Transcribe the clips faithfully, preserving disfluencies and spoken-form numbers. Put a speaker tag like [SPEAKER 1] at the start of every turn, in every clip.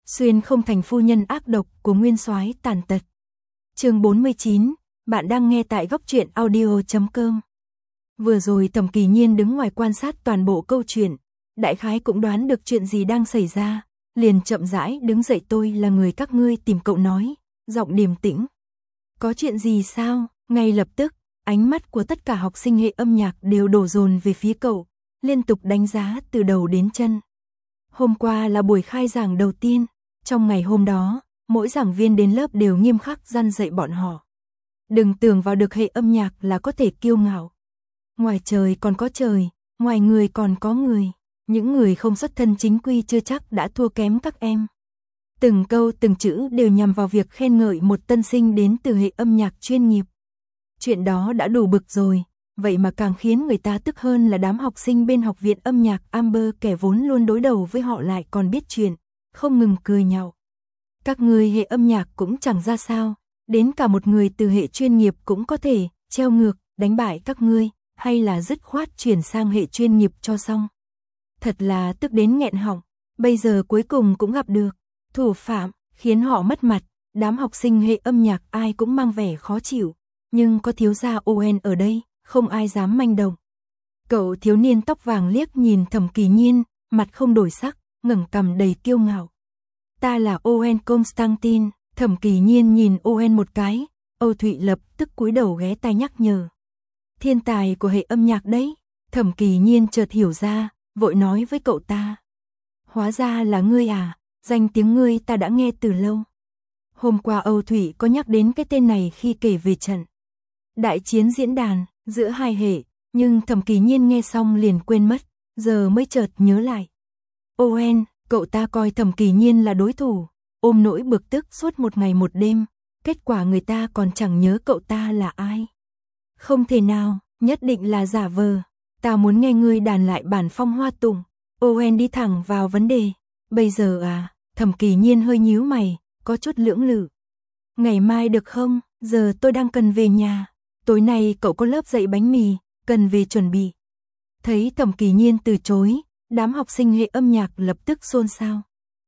[SPEAKER 1] Xuyên không thành phu nhân ác độc của nguyên soái tàn tật. Chương bốn mươi chín, bạn đang nghe tại góc truyện audio chấm com. Vừa rồi Thẩm Kỳ Nhiên đứng ngoài quan sát toàn bộ câu chuyện, đại khái cũng đoán được chuyện gì đang xảy ra, liền chậm rãi đứng dậy. Tôi là người các ngươi tìm cậu nói, giọng điềm tĩnh. Có chuyện gì sao? Ngay lập tức, ánh mắt của tất cả học sinh hệ âm nhạc đều đổ dồn về phía cậu, liên tục đánh giá từ đầu đến chân. Hôm qua là buổi khai giảng đầu tiên, trong ngày hôm đó, mỗi giảng viên đến lớp đều nghiêm khắc răn dạy bọn họ. Đừng tưởng vào được hệ âm nhạc là có thể kiêu ngạo. Ngoài trời còn có trời, ngoài người còn có người. Những người không xuất thân chính quy chưa chắc đã thua kém các em. Từng câu từng chữ đều nhằm vào việc khen ngợi một tân sinh đến từ hệ âm nhạc chuyên nghiệp. Chuyện đó đã đủ bực rồi, vậy mà càng khiến người ta tức hơn là đám học sinh bên học viện âm nhạc Amber, kẻ vốn luôn đối đầu với họ lại còn biết chuyện, không ngừng cười nhạo. Các người hệ âm nhạc cũng chẳng ra sao, đến cả một người từ hệ chuyên nghiệp cũng có thể treo ngược, đánh bại các ngươi, hay là dứt khoát chuyển sang hệ chuyên nghiệp cho xong. Thật là tức đến nghẹn họng, bây giờ cuối cùng cũng gặp được thủ phạm, khiến họ mất mặt. Đám học sinh hệ âm nhạc ai cũng mang vẻ khó chịu, nhưng có thiếu gia Owen ở đây, không ai dám manh động. Cậu thiếu niên tóc vàng liếc nhìn Thẩm Kỳ Nhiên, mặt không đổi sắc, ngẩng cằm đầy kiêu ngạo. Ta là Owen Constantine. Thẩm Kỳ Nhiên nhìn Owen một cái, Âu Thụy lập tức cúi đầu ghé tai nhắc nhở. Thiên tài của hệ âm nhạc đấy. Thẩm Kỳ Nhiên chợt hiểu ra, vội nói với cậu ta. Hóa ra là ngươi à, danh tiếng ngươi ta đã nghe từ lâu. Hôm qua Âu Thụy có nhắc đến cái tên này khi kể về trận đại chiến diễn đàn giữa hai hệ, nhưng Thẩm Kỳ Nhiên nghe xong liền quên mất, giờ mới chợt nhớ lại. Owen, cậu ta coi Thẩm Kỳ Nhiên là đối thủ, ôm nỗi bực tức suốt một ngày một đêm, kết quả người ta còn chẳng nhớ cậu ta là ai. Không thể nào, nhất định là giả vờ, ta muốn nghe ngươi đàn lại bản Phong Hoa Tụng. Owen đi thẳng vào vấn đề. Bây giờ à? Thẩm Kỳ Nhiên hơi nhíu mày, có chút lưỡng lự. Ngày mai được không? Giờ tôi đang cần về nhà. Tối nay cậu có lớp dạy bánh mì, cần về chuẩn bị. Thấy Thẩm Kỳ Nhiên từ chối, đám học sinh hệ âm nhạc lập tức xôn xao.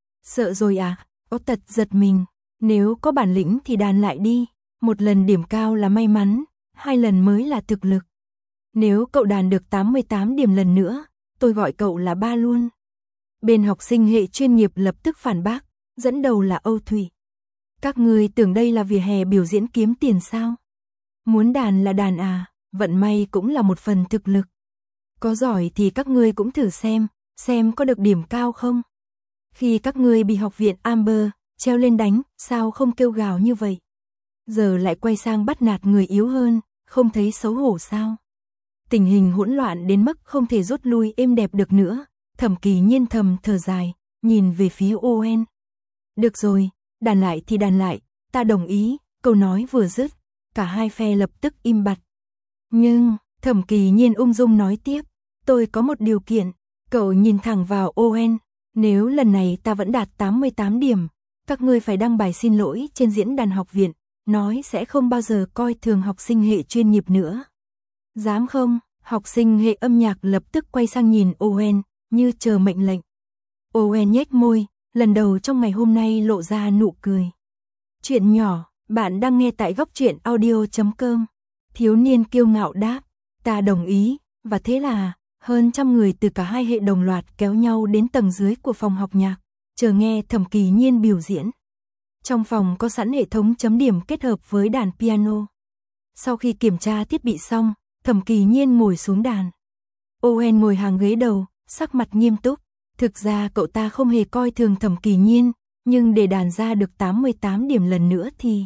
[SPEAKER 1] Sợ rồi à? Có tật giật mình. Nếu có bản lĩnh thì đàn lại đi. Một lần điểm cao là may mắn, hai lần mới là thực lực. Nếu cậu đàn được tám mươi tám điểm lần nữa, tôi gọi cậu là ba luôn. Bên học sinh hệ chuyên nghiệp lập tức phản bác, dẫn đầu là Âu Thụy. Các ngươi tưởng đây là vỉa hè biểu diễn kiếm tiền sao? Muốn đàn là đàn à, vận may cũng là một phần thực lực. Có giỏi thì các ngươi cũng thử xem, xem có được điểm cao không? Khi các ngươi bị học viện Amber treo lên đánh, sao không kêu gào như vậy? Giờ lại quay sang bắt nạt người yếu hơn, không thấy xấu hổ sao? Tình hình hỗn loạn đến mức không thể rút lui êm đẹp được nữa. Thẩm Kỳ Nhiên thầm thở dài, nhìn về phía Owen. Được rồi, đàn lại thì đàn lại, ta đồng ý. Câu nói vừa dứt, cả hai phe lập tức im bặt. Nhưng, Thẩm Kỳ Nhiên ung dung nói tiếp, tôi có một điều kiện. Cậu nhìn thẳng vào Owen, nếu lần này ta vẫn đạt tám mươi tám điểm, các ngươi phải đăng bài xin lỗi trên diễn đàn học viện, nói sẽ không bao giờ coi thường học sinh hệ chuyên nghiệp nữa. Dám không? Học sinh hệ âm nhạc lập tức quay sang nhìn Owen, như chờ mệnh lệnh. Owen nhếch môi, lần đầu trong ngày hôm nay lộ ra nụ cười. Chuyện nhỏ, bạn đang nghe tại góc truyện audio chấm com. Thiếu niên kiêu ngạo đáp, ta đồng ý, và thế là, hơn trăm người từ cả hai hệ đồng loạt kéo nhau đến tầng dưới của phòng học nhạc, chờ nghe Thẩm Kỳ Nhiên biểu diễn. Trong phòng có sẵn hệ thống chấm điểm kết hợp với đàn piano. Sau khi kiểm tra thiết bị xong, Thẩm Kỳ Nhiên ngồi xuống đàn. Owen ngồi hàng ghế đầu, sắc mặt nghiêm túc. Thực ra cậu ta không hề coi thường Thẩm Kỳ Nhiên, nhưng để đàn ra được tám mươi tám điểm lần nữa thì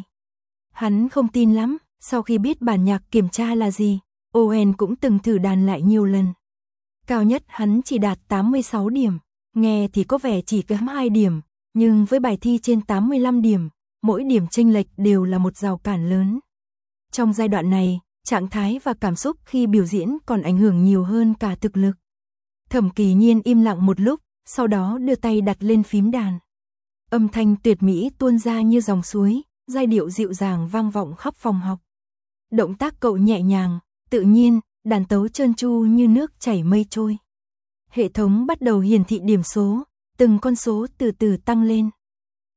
[SPEAKER 1] hắn không tin lắm. Sau khi biết bản nhạc kiểm tra là gì, Owen cũng từng thử đàn lại nhiều lần. Cao nhất hắn chỉ đạt tám mươi sáu điểm, nghe thì có vẻ chỉ kém hai điểm, nhưng với bài thi trên tám mươi lăm điểm, mỗi điểm chênh lệch đều là một rào cản lớn. Trong giai đoạn này, trạng thái và cảm xúc khi biểu diễn còn ảnh hưởng nhiều hơn cả thực lực. Thẩm Kỳ Nhiên im lặng một lúc, sau đó đưa tay đặt lên phím đàn. Âm thanh tuyệt mỹ tuôn ra như dòng suối, giai điệu dịu dàng vang vọng khắp phòng học. Động tác cậu nhẹ nhàng, tự nhiên, đàn tấu trơn tru như nước chảy mây trôi. Hệ thống bắt đầu hiển thị điểm số, từng con số từ từ tăng lên.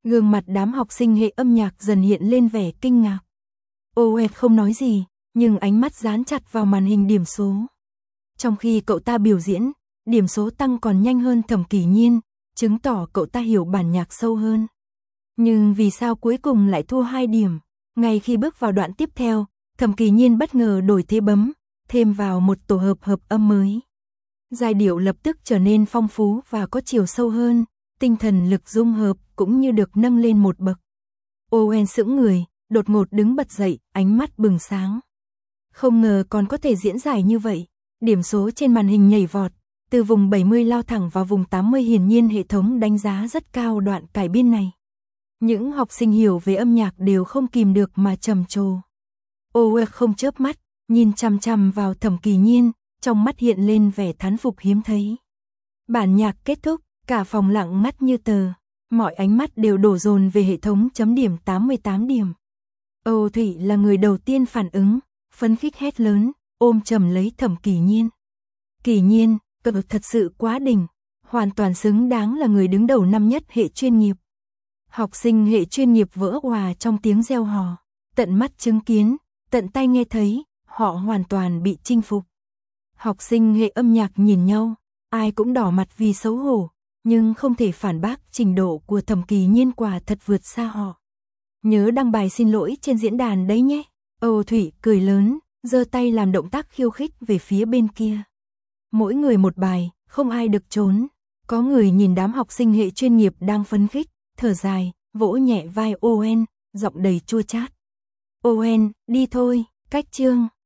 [SPEAKER 1] Gương mặt đám học sinh hệ âm nhạc dần hiện lên vẻ kinh ngạc. Owen không nói gì, nhưng ánh mắt dán chặt vào màn hình điểm số. Trong khi cậu ta biểu diễn, điểm số tăng còn nhanh hơn Thẩm Kỳ Nhiên, chứng tỏ cậu ta hiểu bản nhạc sâu hơn. Nhưng vì sao cuối cùng lại thua hai điểm? Ngay khi bước vào đoạn tiếp theo, Thẩm Kỳ Nhiên bất ngờ đổi thế bấm, thêm vào một tổ hợp hợp âm mới. Giai điệu lập tức trở nên phong phú và có chiều sâu hơn, tinh thần lực dung hợp cũng như được nâng lên một bậc. Owen sững người, đột ngột đứng bật dậy, ánh mắt bừng sáng. Không ngờ còn có thể diễn giải như vậy. Điểm số trên màn hình nhảy vọt, từ vùng bảy mươi lao thẳng vào vùng tám mươi, hiển nhiên hệ thống đánh giá rất cao đoạn cải biên này. Những học sinh hiểu về âm nhạc đều không kìm được mà trầm trồ. Owen không chớp mắt, nhìn chằm chằm vào Thẩm Kỳ Nhiên, trong mắt hiện lên vẻ thán phục hiếm thấy. Bản nhạc kết thúc, cả phòng lặng ngắt như tờ, mọi ánh mắt đều đổ dồn về hệ thống chấm điểm tám mươi tám điểm. Âu Thủy là người đầu tiên phản ứng, phấn khích hét lớn, ôm chầm lấy Thẩm Kỳ Nhiên. Kỳ Nhiên, cậu thật sự quá đỉnh, hoàn toàn xứng đáng là người đứng đầu năm nhất hệ chuyên nghiệp. Học sinh hệ chuyên nghiệp vỡ òa trong tiếng reo hò, tận mắt chứng kiến, tận tay nghe thấy, họ hoàn toàn bị chinh phục. Học sinh hệ âm nhạc nhìn nhau, ai cũng đỏ mặt vì xấu hổ, nhưng không thể phản bác trình độ của Thẩm Kỳ Nhiên quả thật vượt xa họ. Nhớ đăng bài xin lỗi trên diễn đàn đấy nhé. Âu Thủy cười lớn, giơ tay làm động tác khiêu khích về phía bên kia. Mỗi người một bài, không ai được trốn. Có người nhìn đám học sinh hệ chuyên nghiệp đang phấn khích, thở dài, vỗ nhẹ vai Owen, giọng đầy chua chát. Owen, đi thôi, cách chương.